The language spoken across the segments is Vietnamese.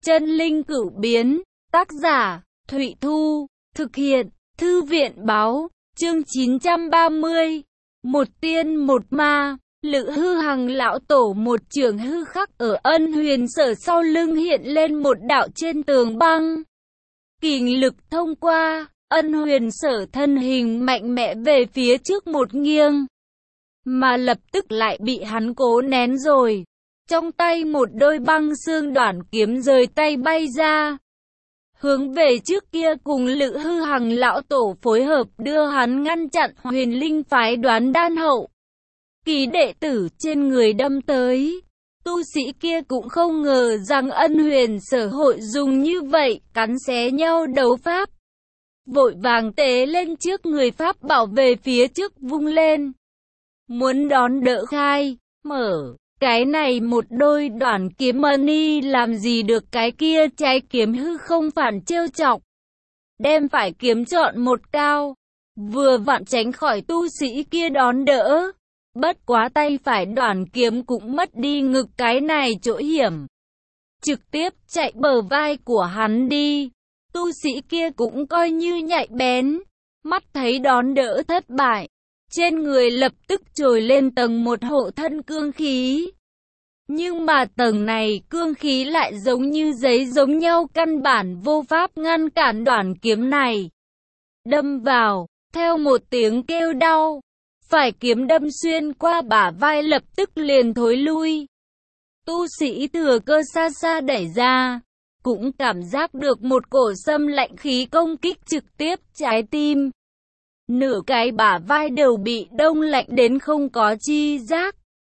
Chân linh cửu biến, tác giả, Thụy Thu, thực hiện, Thư viện báo, chương 930, một tiên một ma, Lữ Hư Hằng lão tổ một chưởng hư khắc ở Ân Huyền Sở sau lưng hiện lên một đạo trên tường băng. Kình lực thông qua, Ân Huyền Sở thân hình mạnh mẽ về phía trước một nghiêng, mà lập tức lại bị hắn cố nén rồi. Trong tay một đôi băng xương đoạn kiếm rời tay bay ra, hướng về trước kia cùng Lữ Hư Hằng lão tổ phối hợp đưa hắn ngăn chặn Huyền Linh phái Đoán Đan hậu kỳ đệ tử trên người đâm tới. Tu sĩ kia cũng không ngờ rằng Ân Huyền Sở hội dùng như vậy cắn xé nhau đấu pháp, vội vàng tế lên trước người pháp bảo về phía trước vung lên, muốn đón đỡ khai mở. Cái này một đôi đoạn kiếm mani làm gì được cái kia trái kiếm hư không phản trêu chọc, đem phải kiếm chọn một cao, vừa vặn tránh khỏi tu sĩ kia đón đỡ. Bất quá tay phải đoạn kiếm cũng mất đi ngực cái này chỗ hiểm, trực tiếp chạy bờ vai của hắn đi. Tu sĩ kia cũng coi như nhạy bén, mắt thấy đón đỡ thất bại, trên người lập tức trồi lên tầng một hộ thân cương khí. Nhưng mà tầng này cương khí lại giống như giấy giống nhau, căn bản vô pháp ngăn cản đoạn kiếm này. Đâm vào, theo một tiếng kêu đau, phải kiếm đâm xuyên qua bả vai lập tức liền thối lui. Tu sĩ thừa cơ xa xa đẩy ra, cũng cảm giác được một cổ xâm lạnh khí công kích trực tiếp trái tim. Nửa cái bả vai đều bị đông lạnh đến không có chi giác.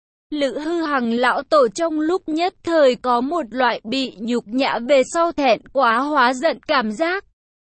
Lữ Hư Hằng lão tổ trong lúc nhất thời có một loại bị nhục nhã về sau thẹn quá hóa giận cảm giác.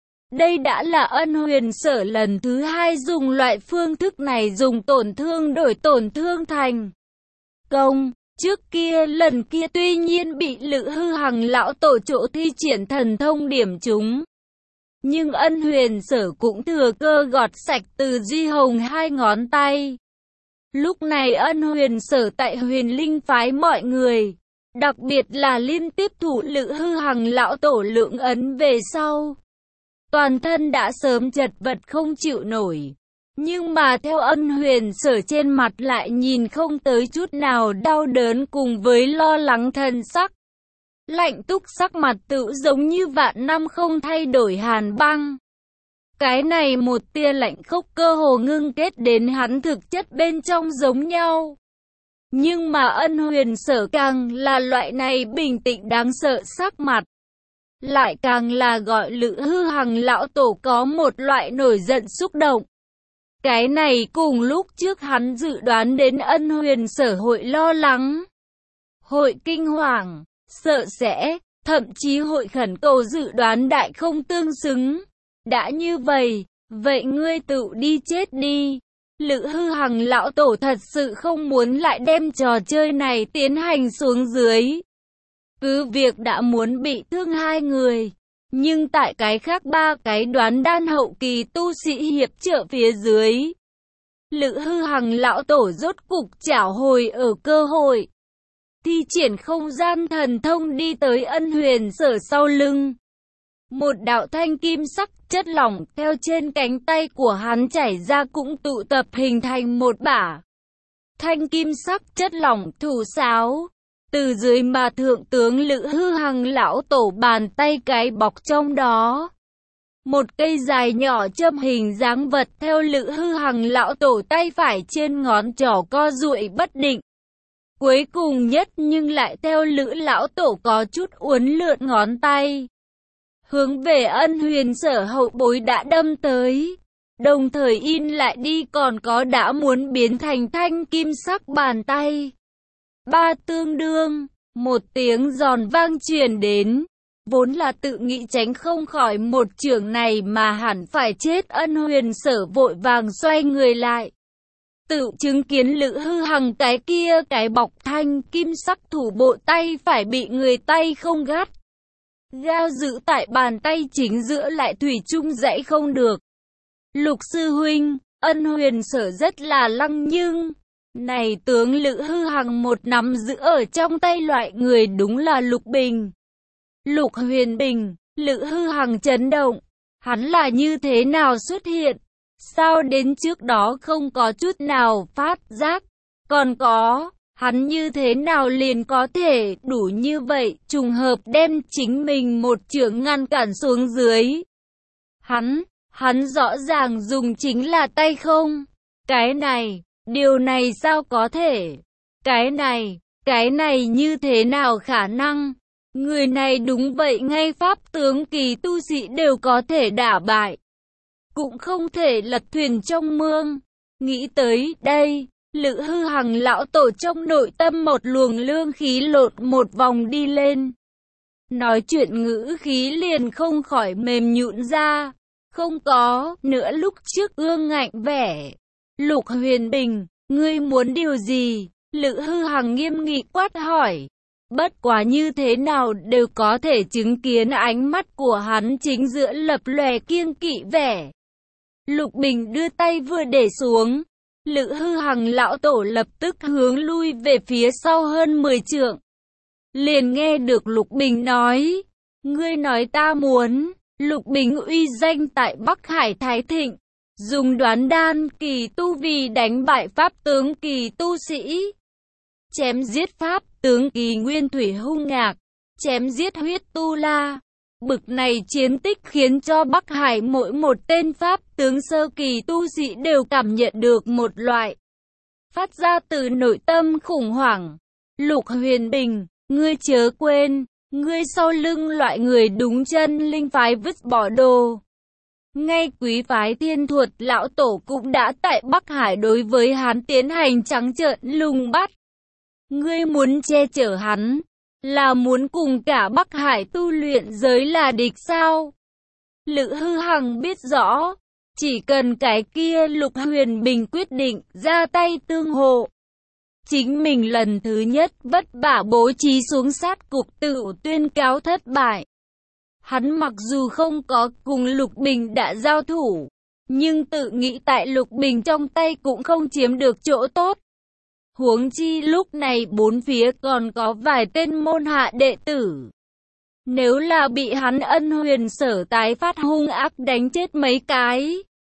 Đây đã là Ân Huyền Sở lần thứ hai dùng loại phương thức này, dùng tổn thương đổi tổn thương thành công. Trước kia lần kia tuy nhiên bị Lữ Hư Hằng lão tổ chỗ thi triển thần thông điểm trúng, nhưng Ân Huyền Sở cũng thừa cơ gọt sạch từ Duy Hồng hai ngón tay. Lúc này Ân Huyền Sở tại Huyền Linh phái mọi người, đặc biệt là liên tiếp thủ Lữ Hư Hằng lão tổ lượng ấn về sau, toàn thân đã sớm chật vật không chịu nổi. Nhưng mà theo Ân Huyền Sở trên mặt lại nhìn không tới chút nào đau đớn cùng với lo lắng, thân sắc lạnh túc, sắc mặt tựu giống như vạn năm không thay đổi hàn băng. Cái này một tia lạnh khốc cơ hồ ngưng kết đến hắn thực chất bên trong giống nhau. Nhưng mà Ân Huyền Sở càng là loại này bình tĩnh đáng sợ sắc mặt, lại càng là gọi Lữ Hư Hằng lão tổ có một loại nổi giận xúc động. Cái này cùng lúc trước hắn dự đoán đến Ân Huyền Sở hội lo lắng, hội kinh hoàng, sợ sẽ, thậm chí hội khẩn cầu dự đoán đại không tương xứng. Đã như vậy, vậy ngươi tự đi chết đi. Lữ Hư Hằng lão tổ thật sự không muốn lại đem trò chơi này tiến hành xuống dưới. Cứ việc đã muốn bị thương hai người, nhưng tại cái khác ba cái Đoán Đan hậu kỳ tu sĩ hiệp trợ phía dưới, Lữ Hư Hằng lão tổ rốt cục trảo hồi ở cơ hội, thi triển không gian thần thông đi tới Ân Huyền Sở sau lưng. Một đạo thanh kim sắc chất lỏng theo trên cánh tay của hắn chảy ra, cũng tụ tập hình thành một bả thanh kim sắc chất lỏng thủ sáo. Từ dưới mà thượng tướng Lữ Hư Hằng lão tổ bàn tay cái bọc trong đó một cây dài nhỏ châm hình dáng vật, theo Lữ Hư Hằng lão tổ tay phải trên ngón trỏ co duỗi bất định. Cuối cùng nhất nhưng lại theo Lữ lão tổ có chút uốn lượn ngón tay, hướng về Ân Huyền Sở hậu bối đã đâm tới, đồng thời in lại đi, còn có đã muốn biến thành thanh kim sắc bàn tay. Ba tương đương, một tiếng giòn vang truyền đến, vốn là tự nghĩ tránh không khỏi một chưởng này mà hẳn phải chết Ân Huyền Sở vội vàng xoay người lại, tự chứng kiến Lữ Hư Hằng cái kia cái bọc thanh kim sắc thủ bộ tay phải bị người tay không gắt gao giữ tại bàn tay chính giữa, lại thủy chung dãy không được. Lục sư huynh, Ân Huyền Sở rất là lăng, nhưng này tướng Lữ Hư Hằng một nắm giữ ở trong tay loại người đúng là Lục Bình. Lục Huyền Bình, Lữ Hư Hằng chấn động. Hắn là như thế nào xuất hiện? Sao đến trước đó không có chút nào phát giác? Còn có, hắn như thế nào liền có thể đủ như vậy, trùng hợp đem chính mình một chưởng ngăn cản xuống dưới. Hắn rõ ràng dùng chính là tay không. Điều này sao có thể? Cái này như thế nào khả năng? Người này đúng vậy ngay pháp tướng kỳ tu sĩ đều có thể đả bại. Cũng không thể lật thuyền trong mương. Nghĩ tới đây, Lữ Hư Hằng lão tổ trong nội tâm một luồng lương khí lột một vòng đi lên. Nói chuyện ngữ khí liền không khỏi mềm nhũn ra. Không có nữa lúc trước ương ngạnh vẻ. Lục Huyền Bình, ngươi muốn điều gì? Lữ Hư Hằng nghiêm nghị quát hỏi. Bất quá như thế nào đều có thể chứng kiến ánh mắt của hắn chính giữa lập lòe kiêng kỵ vẻ. Lục Bình đưa tay vừa để xuống. Lữ Hư Hằng lão tổ lập tức hướng lui về phía sau hơn 10 trượng. Liền nghe được Lục Bình nói. Ngươi nói ta muốn. Lục Bình uy danh tại Bắc Hải Thái Thịnh. Dùng đoán đan kỳ tu vì đánh bại pháp tướng kỳ tu sĩ. Chém giết pháp tướng kỳ nguyên thủy hung ngạc. Chém giết huyết tu la. Bực này chiến tích khiến cho Bắc Hải mỗi một tên pháp tướng sơ kỳ tu sĩ đều cảm nhận được một loại phát ra từ nội tâm khủng hoảng. Lục Huyền Bình, ngươi chớ quên, ngươi sau lưng loại người đúng chân linh phái vứt bỏ đồ. Ngay quý phái Thiên Thuật lão tổ cũng đã tại Bắc Hải đối với hắn tiến hành trắng trợn lùng bắt. Ngươi muốn che chở hắn, là muốn cùng cả Bắc Hải tu luyện giới là địch sao? Lữ Hư Hằng biết rõ, chỉ cần cái kia Lục Huyền Bình quyết định ra tay tương hộ. Chính mình lần thứ nhất vất vả bố trí xuống sát cục tự tuyên cáo thất bại. Hắn mặc dù không có cùng Lục Bình đã giao thủ, nhưng tự nghĩ tại Lục Bình trong tay cũng không chiếm được chỗ tốt. Huống chi lúc này bốn phía còn có vài tên môn hạ đệ tử. Nếu là bị hắn Ân Huyền Sở tái phát hung ác đánh chết mấy cái.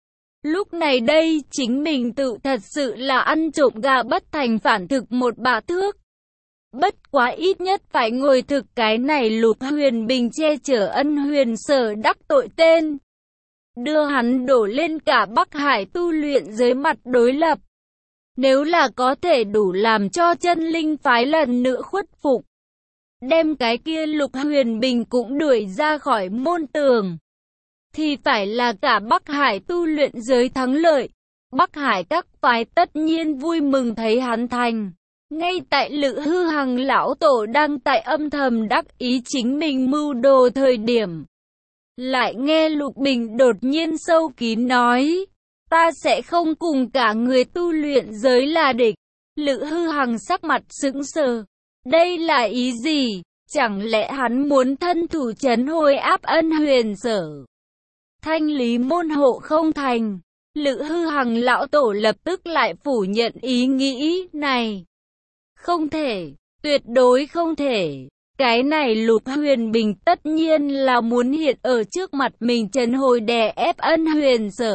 Lúc này đây chính mình tự thật sự là ăn trộm gà bất thành phản thực một bả thước. Bất quá ít nhất phải ngồi thực cái này Lục Huyền Bình che chở Ân Huyền Sở đắc tội tên. Đưa hắn đổ lên cả Bắc Hải tu luyện dưới mặt đối lập. Nếu là có thể đủ làm cho chân linh phái lần nữa khuất phục. Đem cái kia Lục Huyền Bình cũng đuổi ra khỏi môn tường. Thì phải là cả Bắc Hải tu luyện giới thắng lợi. Bắc Hải các phái tất nhiên vui mừng thấy hắn thành. Ngay tại Lữ Hư Hằng lão tổ đang tại âm thầm đắc ý chính mình mưu đồ thời điểm. Lại nghe Lục Bình đột nhiên sâu kín nói. Ta sẽ không cùng cả người tu luyện giới là địch. Lữ Hư Hằng sắc mặt sững sờ. Đây là ý gì? Chẳng lẽ hắn muốn thân thủ trấn hồi áp Ân Huyền Sở? Thanh lý môn hộ không thành. Lữ Hư Hằng lão tổ lập tức lại phủ nhận ý nghĩ này. Không thể, tuyệt đối không thể. Cái này Lục Huyền Bình tất nhiên là muốn hiện ở trước mặt mình trấn hồi đè ép Ân Huyền Sở.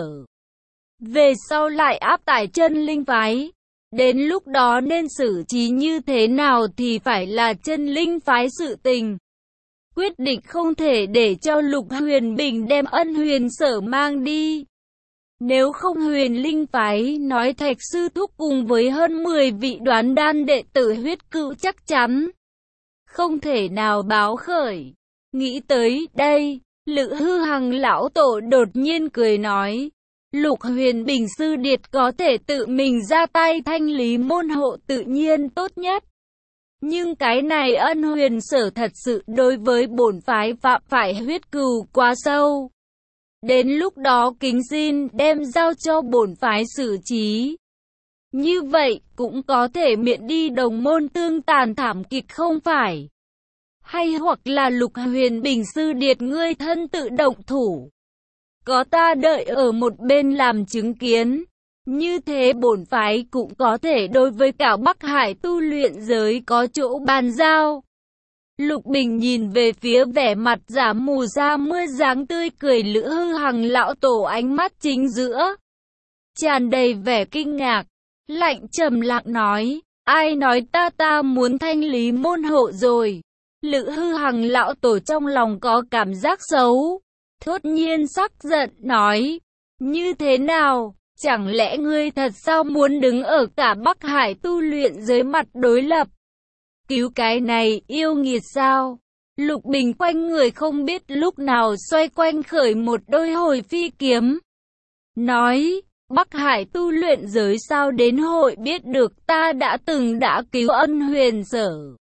Về sau lại áp tải chân linh phái. Đến lúc đó nên xử trí như thế nào thì phải là chân linh phái sự tình. Quyết định không thể để cho Lục Huyền Bình đem Ân Huyền Sở mang đi. Nếu không Huyền Linh phái nói Thạch sư thúc cùng với hơn 10 vị đoán đan đệ tử huyết cựu chắc chắn không thể nào báo khởi. Nghĩ tới đây, Lữ Hư Hằng lão tổ đột nhiên cười nói. Lục Huyền Bình sư điệt có thể tự mình ra tay thanh lý môn hộ tự nhiên tốt nhất. Nhưng cái này Ân Huyền Sở thật sự đối với bổn phái phạm phải huyết cừu quá sâu. Đến lúc đó kính xin đem giao cho bổn phái xử trí. Như vậy cũng có thể miễn đi đồng môn tương tàn thảm kịch không phải? Hay hoặc là Lục Huyền Bình sư điệt ngươi thân tự động thủ? Có ta đợi ở một bên làm chứng kiến. Như thế bổn phái cũng có thể đối với cả Bắc Hải tu luyện giới có chỗ bàn giao. Lục Bình nhìn về phía vẻ mặt giả mù sa mưa dáng tươi cười Lữ Hư Hằng lão tổ, ánh mắt chính giữa tràn đầy vẻ kinh ngạc, lạnh trầm lặng nói, ai nói ta muốn thanh lý môn hộ rồi. Lữ Hư Hằng lão tổ trong lòng có cảm giác xấu, thốt nhiên sắc giận nói, như thế nào, chẳng lẽ ngươi thật sao muốn đứng ở cả Bắc Hải tu luyện dưới mặt đối lập? Cứu cái này yêu nghiệt sao? Lục Bình quanh người không biết lúc nào xoay quanh khởi một đôi hồi phi kiếm. Nói, Bắc Hải tu luyện giới sao đến hội biết được ta đã cứu ân huyền sở.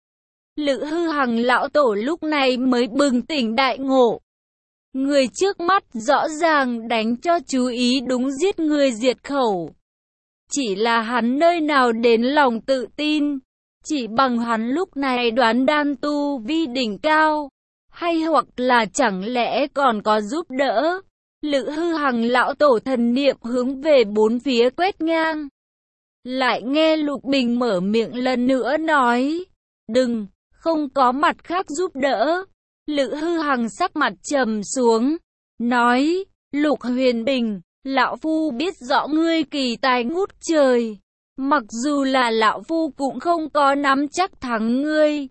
Lữ Hư Hằng lão tổ lúc này mới bừng tỉnh đại ngộ. Người trước mắt rõ ràng đánh cho chú ý đúng giết người diệt khẩu. Chỉ là hắn nơi nào đến lòng tự tin. Chỉ bằng hắn lúc này đoán đan tu vi đỉnh cao, hay hoặc là chẳng lẽ còn có giúp đỡ. Lữ Hư Hằng lão tổ thần niệm hướng về bốn phía quét ngang. Lại nghe Lục Bình mở miệng lần nữa nói, đừng, không có mặt khác giúp đỡ. Lữ Hư Hằng sắc mặt trầm xuống, nói, Lục Huyền Bình, lão phu biết rõ ngươi kỳ tài ngút trời. Mặc dù là lão phu cũng không có nắm chắc thắng ngươi.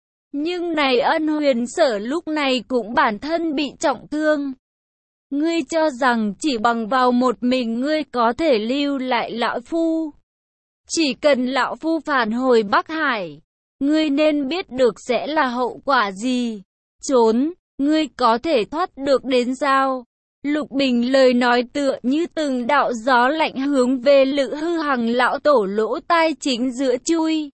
Nhưng này ân huyền sở lúc này cũng bản thân bị trọng thương. Ngươi cho rằng chỉ bằng vào một mình ngươi có thể lưu lại lão phu. Chỉ cần lão phu phản hồi Bắc Hải, ngươi nên biết được sẽ là hậu quả gì. Trốn, ngươi có thể thoát được đến sao? Lục Bình lời nói tựa như từng đạo gió lạnh hướng về Lữ Hư Hằng lão tổ lỗ tai chính giữa chui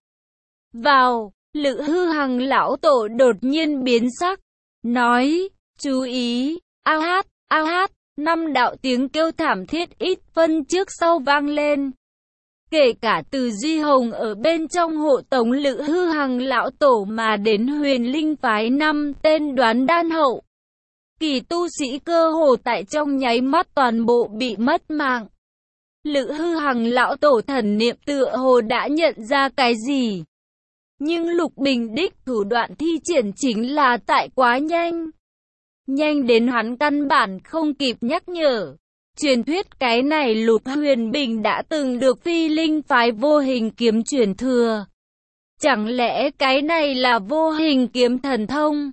vào. Lữ Hư Hằng lão tổ đột nhiên biến sắc, nói, chú ý, a hát, năm đạo tiếng kêu thảm thiết ít phân trước sau vang lên. Kể cả từ Duy Hồng ở bên trong hộ tống Lữ Hư Hằng lão tổ mà đến Huyền Linh phái 5 tên đoán đan hậu kỳ tu sĩ cơ hồ tại trong nháy mắt toàn bộ bị mất mạng. Lữ Hư Hằng lão tổ thần niệm tựa hồ đã nhận ra cái gì. Nhưng Lục Bình đích thủ đoạn thi triển chính là tại quá nhanh. Nhanh đến hắn căn bản không kịp nhắc nhở. Truyền thuyết cái này Lục Huyền Bình đã từng được Phi Linh phái vô hình kiếm truyền thừa. Chẳng lẽ cái này là vô hình kiếm thần thông?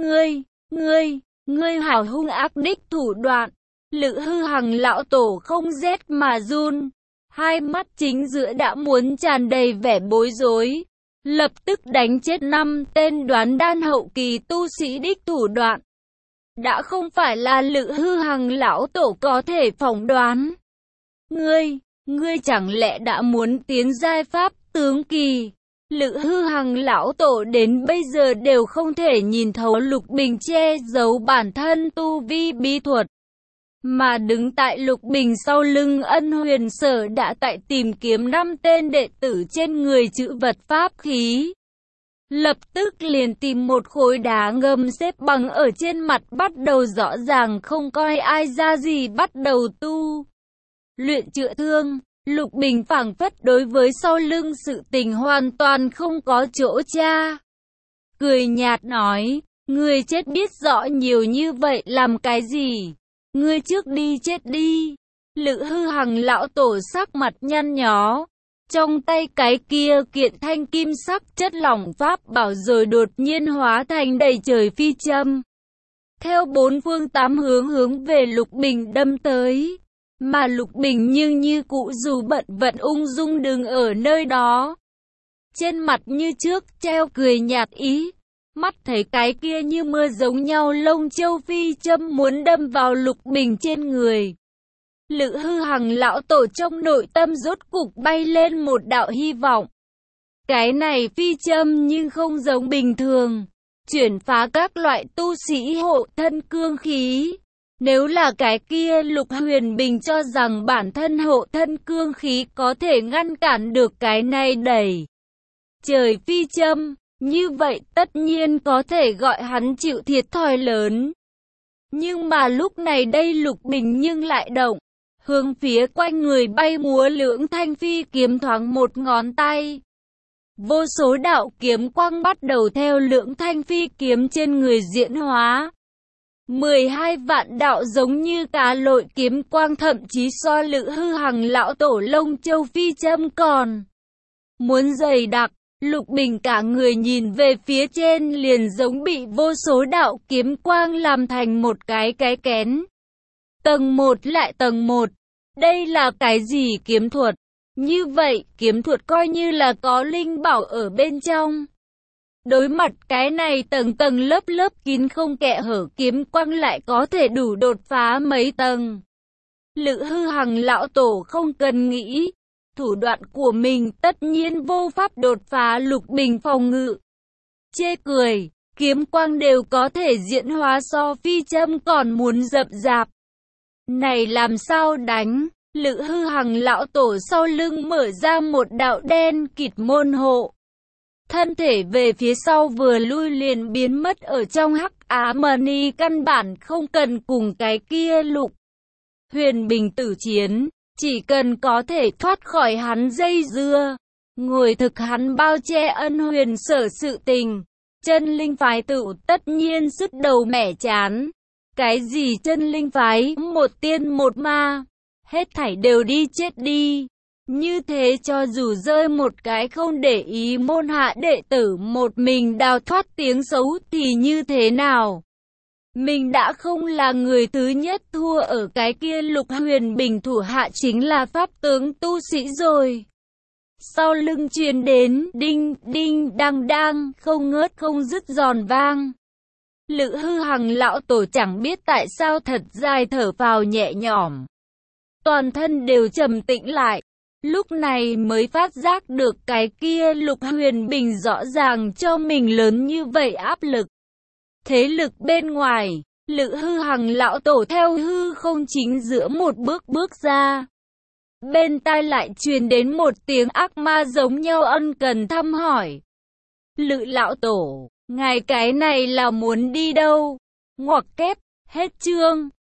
Ngươi hảo hung ác đích thủ đoạn. Lữ Hư Hằng lão tổ không rét mà run. Hai mắt chính giữa đã muốn tràn đầy vẻ bối rối. Lập tức đánh chết 5 tên đoán đan hậu kỳ tu sĩ đích thủ đoạn. Đã không phải là Lữ Hư Hằng lão tổ có thể phỏng đoán. Ngươi chẳng lẽ đã muốn tiến giai pháp tướng kỳ? Lữ Hư Hằng lão tổ đến bây giờ đều không thể nhìn thấu Lục Bình che giấu bản thân tu vi bí thuật. Mà đứng tại Lục Bình sau lưng ân huyền sở đã tại tìm kiếm 5 tên đệ tử trên người chữ vật pháp khí. Lập tức liền tìm một khối đá ngầm xếp bằng ở trên mặt, bắt đầu rõ ràng không coi ai ra gì bắt đầu tu luyện chữa thương. Lục Bình phảng phất đối với sau lưng sự tình hoàn toàn không có chỗ tra. Cười nhạt nói, ngươi chết biết rõ nhiều như vậy làm cái gì? Ngươi trước đi chết đi. Lữ Hư Hằng lão tổ sắc mặt nhăn nhó. Trong tay cái kia kiện thanh kim sắc chất lỏng pháp bảo rồi đột nhiên hóa thành đầy trời phi châm. Theo bốn phương tám hướng về Lục Bình đâm tới. Mà Lục Bình nhưng như cũ dù bận vận ung dung đứng ở nơi đó. Trên mặt như trước treo cười nhạt ý. Mắt thấy cái kia như mưa giống nhau lông châu phi châm muốn đâm vào Lục Bình trên người. Lữ Hư Hằng lão tổ trong nội tâm rốt cục bay lên một đạo hy vọng. Cái này phi châm nhưng không giống bình thường. Chuyển phá các loại tu sĩ hộ thân cương khí. Nếu là cái kia Lục Huyền Bình cho rằng bản thân hộ thân cương khí có thể ngăn cản được cái này đẩy trời phi châm, như vậy tất nhiên có thể gọi hắn chịu thiệt thòi lớn. Nhưng mà lúc này đây Lục Bình nhưng lại động, hướng phía quanh người bay múa lưỡng thanh phi kiếm thoáng một ngón tay. vô số đạo kiếm quang bắt đầu theo Lưỡng Thanh phi kiếm trên người diễn hóa. 12 vạn đạo giống như cá lội kiếm quang, thậm chí so Lữ Hư Hằng lão tổ Lông Châu phi châm còn muốn dày đặc. Lục Bình cả người nhìn về phía trên liền giống bị vô số đạo kiếm quang làm thành một cái kén. Tầng 1 lại tầng 1. Đây là cái gì kiếm thuật? Như vậy, kiếm thuật coi như là có linh bảo ở bên trong. Đối mặt cái này tầng tầng lớp lớp kín không kẽ hở kiếm quang lại có thể đủ đột phá mấy tầng. Lữ Hư Hằng lão tổ không cần nghĩ. Thủ đoạn của mình tất nhiên vô pháp đột phá Lục Bình phòng ngự. Chê cười, kiếm quang đều có thể diễn hóa so phi châm còn muốn rậm rạp. Này làm sao đánh? Lữ Hư Hằng lão tổ sau lưng mở ra một đạo đen kịt môn hộ. Thân thể về phía sau vừa lui liền biến mất ở trong hắc ám mani, căn bản không cần cùng cái kia Lục Huyền Bình tử chiến. Chỉ cần có thể thoát khỏi hắn dây dưa, ngồi thực hắn bao che ân huyền sở sự tình, chân linh phái tự tất nhiên sứt đầu mẻ chán. Cái gì chân linh phái, một tiên một ma, hết thảy đều đi chết đi. Như thế cho dù rơi một cái không để ý môn hạ đệ tử một mình đào thoát tiếng xấu thì như thế nào? Mình đã không là người thứ nhất thua ở cái kia Lục Huyền Bình thủ hạ chính là pháp tướng tu sĩ rồi. Sau lưng truyền đến đinh đinh đang đang không ngớt không dứt giòn vang. Lữ Hư Hằng lão tổ chẳng biết tại sao thật dài thở phào nhẹ nhõm. Toàn thân đều trầm tĩnh lại. Lúc này mới phát giác được cái kia Lục Huyền Bình rõ ràng cho mình lớn như vậy áp lực. Thế lực bên ngoài, Lữ Hư Hằng lão tổ theo hư không chính giữa một bước ra. Bên tai lại truyền đến một tiếng ác ma giống nhau ân cần thăm hỏi. Lữ lão tổ, ngài cái này là muốn đi đâu? Ngoặc kép, hết chương.